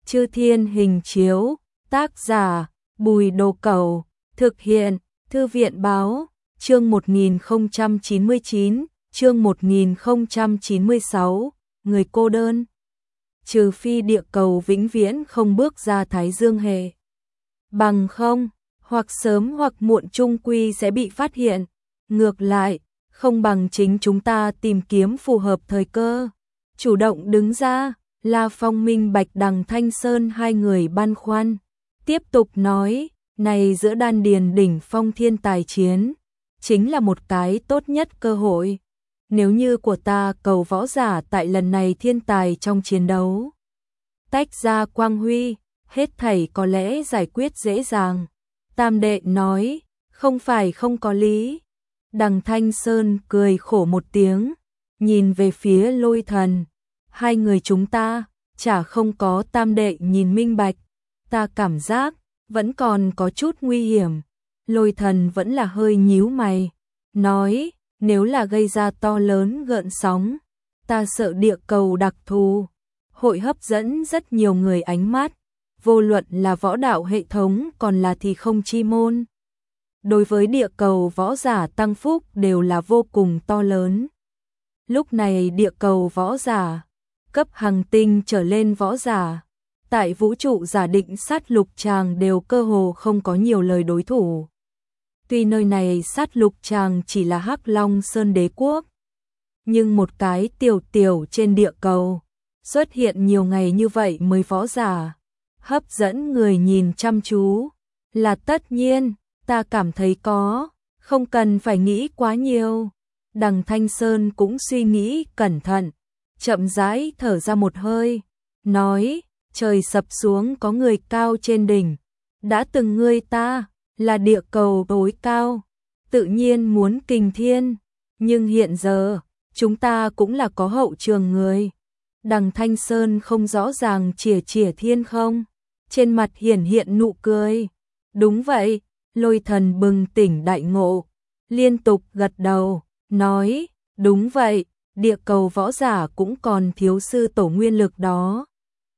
Chư Thiên Hình Chiếu, tác giả Bùi Đồ Cẩu, thực hiện Thư viện Báo, chương 1099, chương 1096, người cô đơn. Trừ phi địa cầu vĩnh viễn không bước ra Thái Dương hệ. Bằng không, hoặc sớm hoặc muộn chung quy sẽ bị phát hiện. Ngược lại, không bằng chính chúng ta tìm kiếm phù hợp thời cơ. Chủ động đứng ra, La Phong Minh Bạch Đằng Thanh Sơn hai người băn khoăn. Tiếp tục nói, này giữa đan điền đỉnh phong thiên tài chiến, chính là một cái tốt nhất cơ hội. Nếu như của ta cầu võ giả tại lần này thiên tài trong chiến đấu. Tách ra quang huy, hết thảy có lẽ giải quyết dễ dàng. Tam đệ nói, không phải không có lý. Đằng Thanh Sơn cười khổ một tiếng, nhìn về phía Lôi Thần. Hai người chúng ta, chả không có tam đệ nhìn minh bạch. Ta cảm giác, vẫn còn có chút nguy hiểm. Lôi Thần vẫn là hơi nhíu mày, nói, nếu là gây ra to lớn gợn sóng, ta sợ địa cầu đặc thù, hội hấp dẫn rất nhiều người ánh mắt, vô luận là võ đạo hệ thống còn là thì không chi môn. Đối với địa cầu võ giả tăng phúc đều là vô cùng to lớn. Lúc này địa cầu võ giả, cấp hành tinh trở lên võ giả, tại vũ trụ giả định sát lục tràng đều cơ hồ không có nhiều lời đối thủ. Tuy nơi này sát lục tràng chỉ là Hắc Long Sơn Đế Quốc, nhưng một cái tiểu tiểu trên địa cầu, xuất hiện nhiều ngày như vậy mới võ giả, hấp dẫn người nhìn chăm chú, là tất nhiên, ta cảm thấy không cần phải nghĩ quá nhiều. Đằng Thanh Sơn cũng suy nghĩ cẩn thận, chậm rãi thở ra một hơi, nói, trời sập xuống có người cao trên đỉnh, đã từng ngươi ta, là địa cầu tối cao, tự nhiên muốn kình thiên, nhưng hiện giờ, chúng ta cũng là có hậu trường người. Đằng Thanh Sơn không rõ ràng chìa thiên không, trên mặt hiển hiện nụ cười. Đúng vậy, Lôi Thần bừng tỉnh đại ngộ, liên tục gật đầu, nói, đúng vậy, địa cầu võ giả cũng còn thiếu sư tổ nguyên lực đó.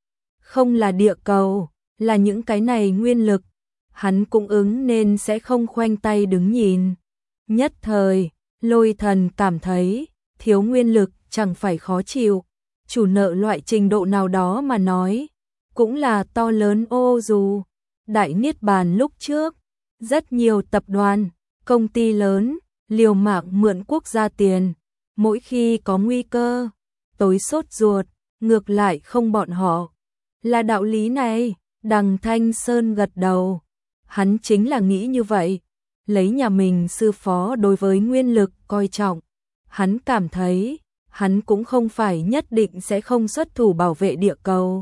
Không là địa cầu, là những cái này nguyên lực, hắn cũng ứng nên sẽ không khoanh tay đứng nhìn. Nhất thời, Lôi Thần cảm thấy, thiếu nguyên lực chẳng phải khó chịu, chủ nợ loại trình độ nào đó mà nói, cũng là to lớn ô dù. Đại Niết Bàn lúc trước, rất nhiều tập đoàn, công ty lớn, liều mạng mượn quốc gia tiền, mỗi khi có nguy cơ, tối sốt ruột, ngược lại không bọn họ. Là đạo lý này, Đằng Thanh Sơn gật đầu, hắn chính là nghĩ như vậy, lấy nhà mình sư phó đối với nguyên lực coi trọng, hắn cảm thấy, hắn cũng không phải nhất định sẽ không xuất thủ bảo vệ địa cầu.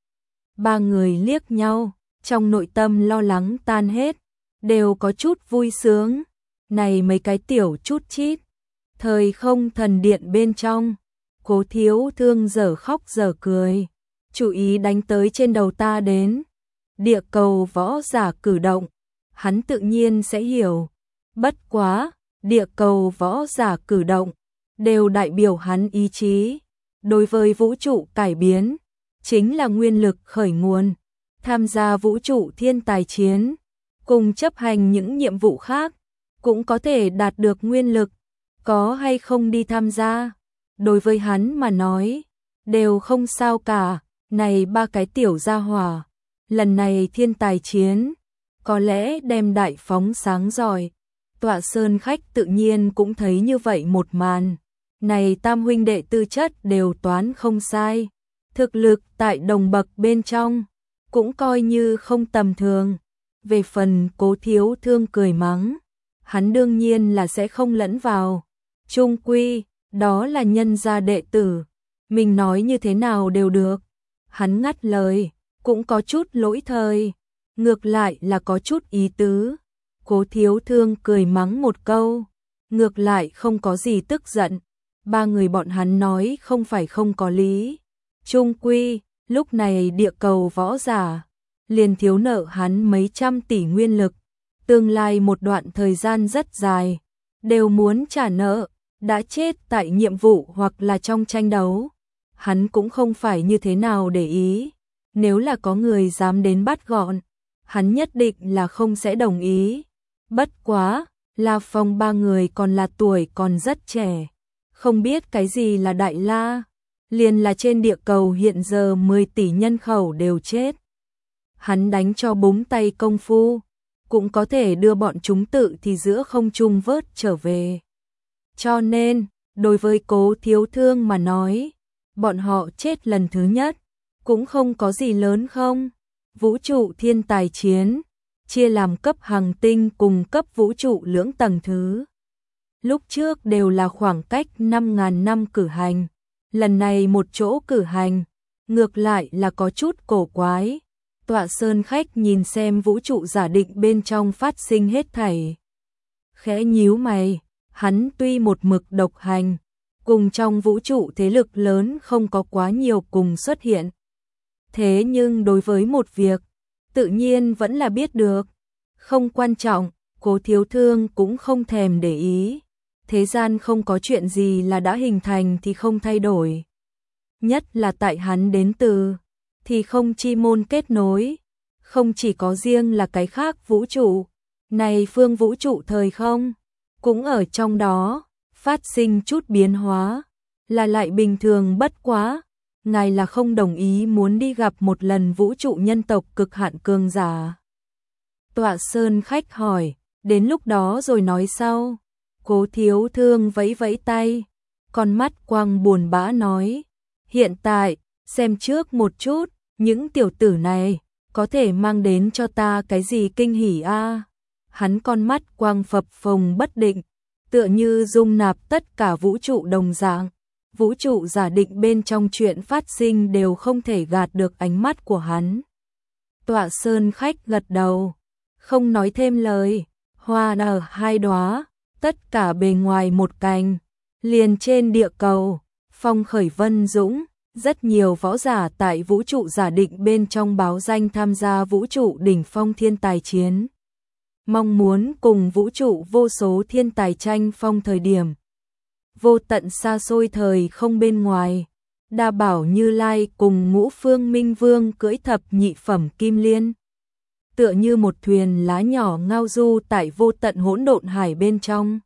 Ba người liếc nhau, trong nội tâm lo lắng tan hết, đều có chút vui sướng. Này mấy cái tiểu chút chít, thời không thần điện bên trong, Cố Thiếu Thương dở khóc dở cười, chú ý đánh tới trên đầu ta đến. Địa cầu võ giả cử động, hắn tự nhiên sẽ hiểu. Bất quá, địa cầu võ giả cử động, đều đại biểu hắn ý chí. Đối với vũ trụ cải biến, chính là nguyên lực khởi nguồn, tham gia vũ trụ thiên tài chiến, cùng chấp hành những nhiệm vụ khác, cũng có thể đạt được nguyên lực, có hay không đi tham gia. Đối với hắn mà nói, đều không sao cả, này ba cái tiểu gia hỏa, lần này thiên tài chiến, có lẽ đem đại phóng sáng giỏi. Tọa Sơn khách tự nhiên cũng thấy như vậy một màn, này tam huynh đệ tư chất đều toán không sai, thực lực tại đồng bậc bên trong, cũng coi như không tầm thường. Về phần Cố Thiếu Thương cười mắng, hắn đương nhiên là sẽ không lẫn vào. Chung quy, đó là nhân gia đệ tử, mình nói như thế nào đều được. Hắn ngắt lời, cũng có chút lỗi thời, ngược lại là có chút ý tứ. Cố Thiếu Thương cười mắng một câu, ngược lại không có gì tức giận. Ba người bọn hắn nói không phải không có lý. Chung quy, lúc này địa cầu võ giả liền thiếu nợ hắn mấy trăm tỷ nguyên lực, tương lai một đoạn thời gian rất dài, đều muốn trả nợ, đã chết tại nhiệm vụ hoặc là trong tranh đấu. Hắn cũng không phải như thế nào để ý, Nếu là có người dám đến bắt gọn, hắn nhất định là không sẽ đồng ý. Bất quá, La Phong ba người còn là tuổi còn rất trẻ, không biết cái gì là Đại La, liền là trên địa cầu hiện giờ 10 tỷ nhân khẩu đều chết. Hắn đánh cho búng tay công phu, cũng có thể đưa bọn chúng tự thì giữa không trung vớt trở về. Cho nên, đối với Cố Thiếu Thương mà nói, bọn họ chết lần thứ nhất, cũng không có gì lớn không. Vũ trụ thiên tài chiến, chia làm cấp hành tinh cùng cấp vũ trụ lưỡng tầng thứ. Lúc trước đều là khoảng cách 5.000 năm cử hành, lần này một chỗ cử hành, ngược lại là có chút cổ quái. Tọa Sơn Khách nhìn xem vũ trụ giả định bên trong phát sinh hết thảy. Khẽ nhíu mày, hắn tuy một mực độc hành, cùng trong vũ trụ thế lực lớn không có quá nhiều cùng xuất hiện. Thế nhưng đối với một việc, tự nhiên vẫn là biết được. Không quan trọng, Cố Thiếu Thương cũng không thèm để ý. Thế gian không có chuyện gì là đã hình thành thì không thay đổi. Nhất là tại hắn đến từ, thì không chi môn kết nối. Không chỉ có riêng là cái khác vũ trụ, này phương vũ trụ thời không, cũng ở trong đó, phát sinh chút biến hóa, là lại bình thường bất quá. Ngài là không đồng ý muốn đi gặp một lần vũ trụ nhân tộc cực hạn cường giả. Tọa Sơn Khách hỏi, đến lúc đó rồi nói sau. Cố Thiếu Thương vẫy vẫy tay, con mắt quang buồn bã nói, hiện tại, xem trước một chút, những tiểu tử này, có thể mang đến cho ta cái gì kinh hỉ a? Hắn con mắt quang phập phồng bất định, tựa như dung nạp tất cả vũ trụ đồng dạng. Vũ trụ giả định bên trong chuyện phát sinh đều không thể gạt được ánh mắt của hắn. Tọa Sơn Khách gật đầu, không nói thêm lời, hoa nở hai đóa, tất cả bề ngoài một cành, liền trên địa cầu, phong khởi vân dũng, rất nhiều võ giả tại vũ trụ giả định bên trong báo danh tham gia vũ trụ đỉnh phong thiên tài chiến. Mong muốn cùng vũ trụ vô số thiên tài tranh phong thời điểm. Vô tận xa xôi thời không bên ngoài, Đa Bảo Như Lai cùng Ngũ Phương Minh Vương cưỡi thập nhị phẩm kim liên. Tựa như một thuyền lá nhỏ ngao du tại vô tận hỗn độn hải bên trong.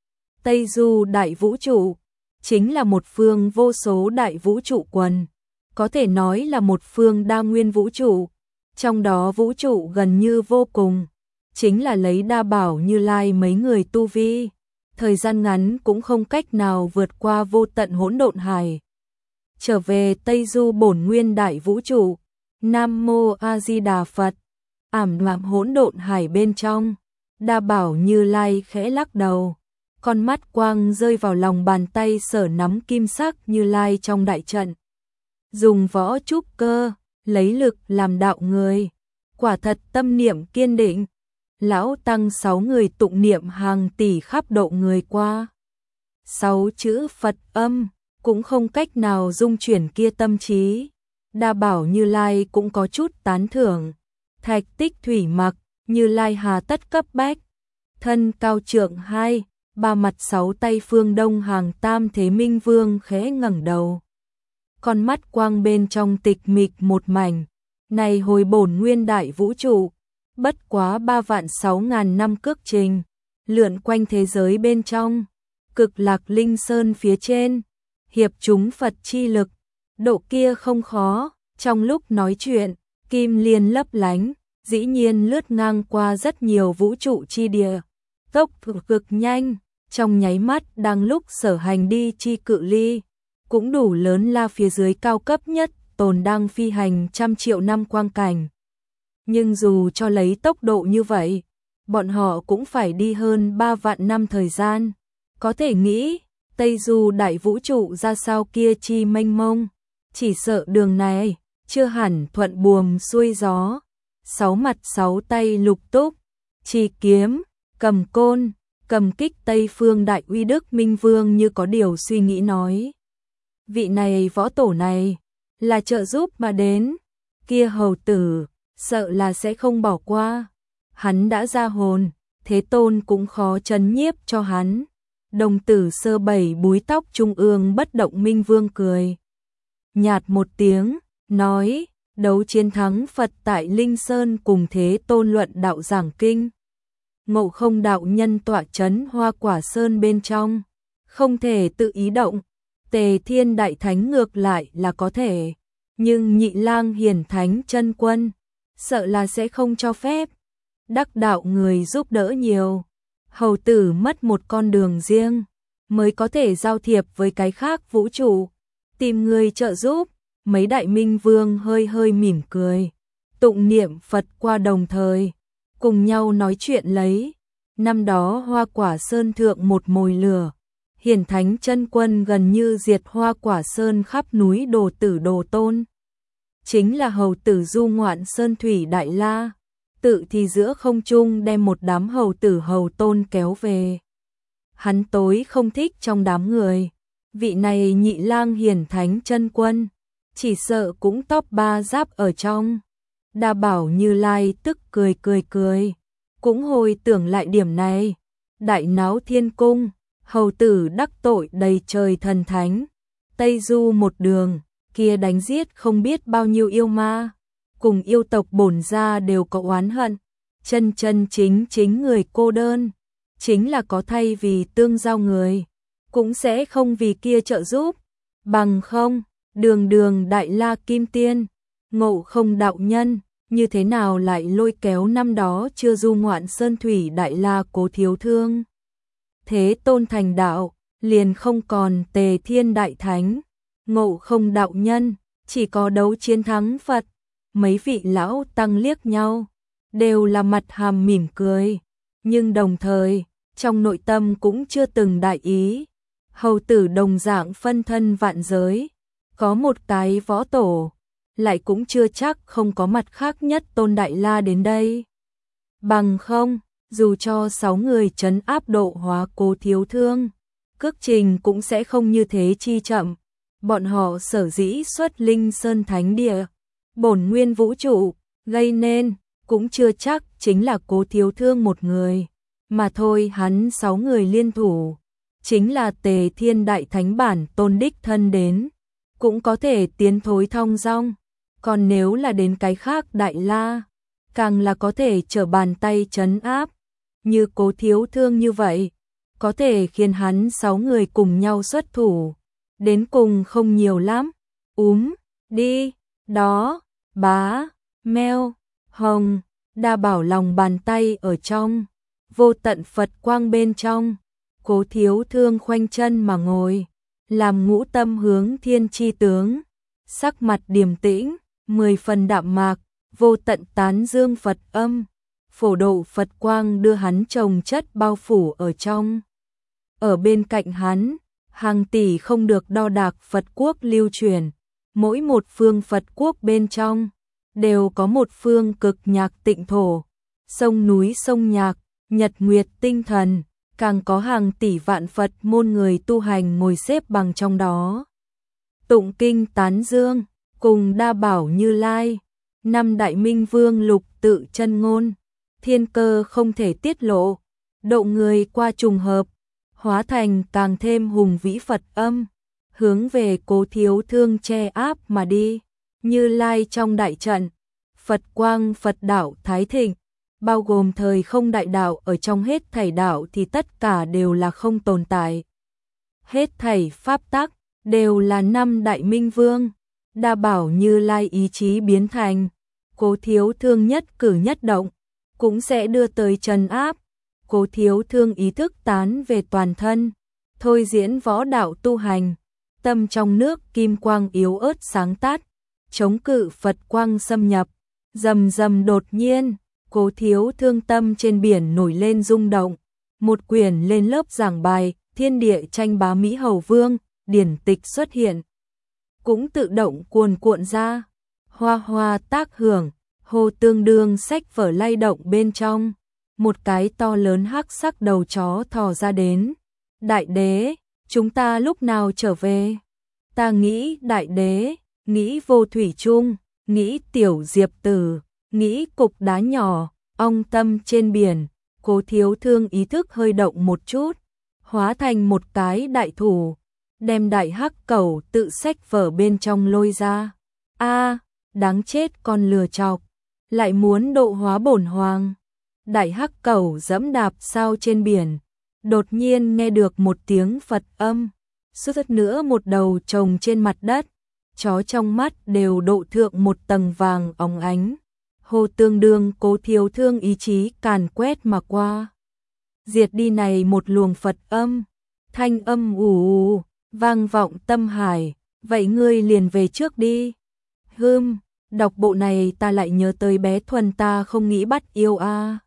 Tây Du đại vũ trụ, chính là một phương vô số đại vũ trụ quần, có thể nói là một phương đa nguyên vũ trụ, trong đó vũ trụ gần như vô cùng, chính là lấy Đa Bảo Như Lai mấy người tu vi. Thời gian ngắn cũng không cách nào vượt qua vô tận hỗn độn hải. Trở về Tây Du bổn nguyên đại vũ trụ, Nam Mô A Di Đà Phật, ảm đạm hỗn độn hải bên trong, Đa Bảo Như Lai khẽ lắc đầu, con mắt quang rơi vào lòng bàn tay sở nắm kim sắc Như Lai trong đại trận. Dùng võ trúc cơ, lấy lực làm đạo người, quả thật tâm niệm kiên định. Lão tăng 6 người tụng niệm hàng tỷ khắp độ người qua. 6 chữ Phật âm, cũng không cách nào dung chuyển kia tâm trí. Đa Bảo Như Lai cũng có chút tán thưởng. Thạch Tích Thủy Mặc, Như Lai hà tất cấp bách. Thân cao trượng 2, ba mặt 6 tay phương đông hàng tam thế Minh Vương khẽ ngẩng đầu. Con mắt quang bên trong tịch mịch một mảnh. Này hồi bổn nguyên đại vũ trụ. Bất quá 3.600.000 năm cước trình, lượn quanh thế giới bên trong, Cực Lạc Linh Sơn phía trên, hiệp chúng Phật chi lực, độ kia không khó. Trong lúc nói chuyện, kim liên lấp lánh, dĩ nhiên lướt ngang qua rất nhiều vũ trụ chi địa, tốc cực nhanh, trong nháy mắt đang lúc sở hành đi chi cự ly, cũng đủ lớn la phía dưới cao cấp nhất, tồn đang phi hành trăm triệu năm quang cảnh. Nhưng dù cho lấy tốc độ như vậy, bọn họ cũng phải đi hơn 3 vạn năm thời gian. Có thể nghĩ, Tây Du đại vũ trụ ra sao kia chi mênh mông, chỉ sợ đường này, chưa hẳn thuận buồm xuôi gió. 6 mặt 6 tay lục túc, chỉ kiếm, cầm côn, cầm kích Tây phương đại uy đức Minh Vương như có điều suy nghĩ nói. Vị này võ tổ này, là trợ giúp mà đến, kia hầu tử, sợ là sẽ không bỏ qua. Hắn đã ra hồn, Thế Tôn cũng khó trấn nhiếp cho hắn. Đồng tử sơ bảy búi tóc trung ương bất động Minh Vương cười nhạt một tiếng, nói, đấu chiến thắng Phật tại Linh Sơn cùng Thế Tôn luận đạo giảng kinh. Ngộ Không đạo nhân tọa chấn Hoa Quả Sơn bên trong, không thể tự ý động. Tề Thiên Đại Thánh ngược lại là có thể, nhưng Nhị Lang Hiển Thánh chân quân sợ là sẽ không cho phép. Đắc đạo người giúp đỡ nhiều, hầu tử mất một con đường riêng, mới có thể giao thiệp với cái khác vũ trụ, tìm người trợ giúp. Mấy đại minh vương hơi hơi mỉm cười, tụng niệm Phật qua đồng thời, cùng nhau nói chuyện lấy. Năm đó Hoa Quả Sơn thượng một mồi lửa, Hiển Thánh chân quân gần như diệt Hoa Quả Sơn khắp núi Đồ Tử Đồ Tôn. Chính là hầu tử du ngoạn Sơn Thủy Đại La, tự thì giữa không trung đem một đám hầu tử hầu tôn kéo về. Hắn tối không thích trong đám người, vị này Nhị Lang Hiển Thánh chân quân, chỉ sợ cũng top 3 giáp ở trong. Đa Bảo Như Lai tức cười, cũng hồi tưởng lại điểm này. Đại náo thiên cung, hầu tử đắc tội đầy trời thần thánh, Tây Du một đường, kia đánh giết không biết bao nhiêu yêu ma, cùng yêu tộc bổn gia đều có oán hận, chân chính người cô đơn, chính là có thay vì tương giao người, cũng sẽ không vì kia trợ giúp, bằng không, đường Đại La Kim Tiên, Ngộ Không đạo nhân, như thế nào lại lôi kéo năm đó chưa du ngoạn Sơn Thủy Đại La Cố Thiếu Thương. Thế Tôn thành đạo, liền không còn Tề Thiên Đại Thánh, Ngộ Không đạo nhân, chỉ có đấu chiến thắng Phật. Mấy vị lão tăng liếc nhau, đều là mặt hàm mỉm cười, nhưng đồng thời, trong nội tâm cũng chưa từng đại ý. Hầu tử đồng dạng phân thân vạn giới, có một cái võ tổ, lại cũng chưa chắc không có mặt khác nhất Tôn Đại La đến đây. Bằng không, dù cho 6 người trấn áp độ hóa Cố Thiếu Thương, cước trình cũng sẽ không như thế chi chậm. Bọn họ sở dĩ xuất Linh Sơn Thánh Địa, bổn nguyên vũ trụ, gây nên, cũng chưa chắc chính là Cố Thiếu Thương một người, mà thôi. Hắn 6 người liên thủ, chính là Tề Thiên Đại Thánh bản tôn đích thân đến, cũng có thể tiến thối thong dong. Còn nếu là đến cái khác Đại La, càng là có thể trở bàn tay trấn áp. Như Cố Thiếu Thương như vậy, có thể khiến hắn 6 người cùng nhau xuất thủ, đến cùng không nhiều lắm. Đi, đó, bá, meo, hồng, Đa Bảo lòng bàn tay ở trong, vô tận Phật quang bên trong, Cố Thiếu Thương khoanh chân mà ngồi, làm ngũ tâm hướng thiên chi tướng, sắc mặt điềm tĩnh, 10 phần đạm mạc, vô tận tán dương Phật âm, phổ độ Phật quang đưa hắn chồng chất bao phủ ở trong. Ở bên cạnh hắn, hàng tỷ không được đo đạc Phật quốc lưu truyền, mỗi một phương Phật quốc bên trong đều có một phương cực nhạc tịnh thổ, sông núi sông nhạc, nhật nguyệt tinh thần, càng có hàng tỷ vạn Phật môn người tu hành ngồi xếp bằng trong đó. Tụng kinh tán dương, cùng Đa Bảo Như Lai, 5 đại minh vương lục tự chân ngôn, thiên cơ không thể tiết lộ, độ người qua trùng hợp, hóa thành càng thêm hùng vĩ Phật âm, hướng về Cố Thiếu Thương che áp mà đi. Như Lai trong đại trận, Phật quang Phật đạo thái thịnh, bao gồm thời không đại đạo, ở trong hết thảy đạo thì tất cả đều là không tồn tại. Hết thảy pháp tắc đều là 5 đại minh vương. Đa Bảo Như Lai ý chí biến thành, Cố Thiếu Thương nhất cử nhất động cũng sẽ đưa tới trấn áp. Cố Thiếu Thương ý thức tán về toàn thân, thôi diễn võ đạo tu hành, tâm trong nước kim quang yếu ớt sáng tắt, chống cự Phật quang xâm nhập. Rầm đột nhiên, Cố Thiếu Thương tâm trên biển nổi lên rung động, một quyển lên lớp giảng bài Thiên Địa tranh bá Mỹ Hầu Vương điển tịch xuất hiện, cũng tự động cuồn cuộn ra, hoa hoa tác hưởng, hồ tương đương sách vở lay động bên trong. Một cái to lớn hắc sắc đầu chó thò ra đến. Đại đế, chúng ta lúc nào trở về? Ta nghĩ đại đế, nghĩ vô thủy chung, nghĩ tiểu diệp tử, nghĩ cục đá nhỏ, ong tâm trên biển. Cố Thiếu Thương ý thức hơi động một chút, hóa thành một cái đại thủ, đem đại hắc cẩu tự sách vở bên trong lôi ra. đáng chết con lừa chọc, lại muốn độ hóa bổn hoàng. Đại hắc cẩu dẫm đạp sao trên biển, đột nhiên nghe được một tiếng Phật âm, suýt nữa một đầu chồng trên mặt đất, chó trong mắt đều độ thượng một tầng vàng óng ánh. Hồ Tương Đương cố thiếu thương ý chí càn quét mà qua. Diệt đi này một luồng Phật âm, thanh âm ù vang vọng tâm hải, vậy ngươi liền về trước đi. Đọc bộ này ta lại nhớ tới bé Thuần ta không nghĩ bắt yêu a.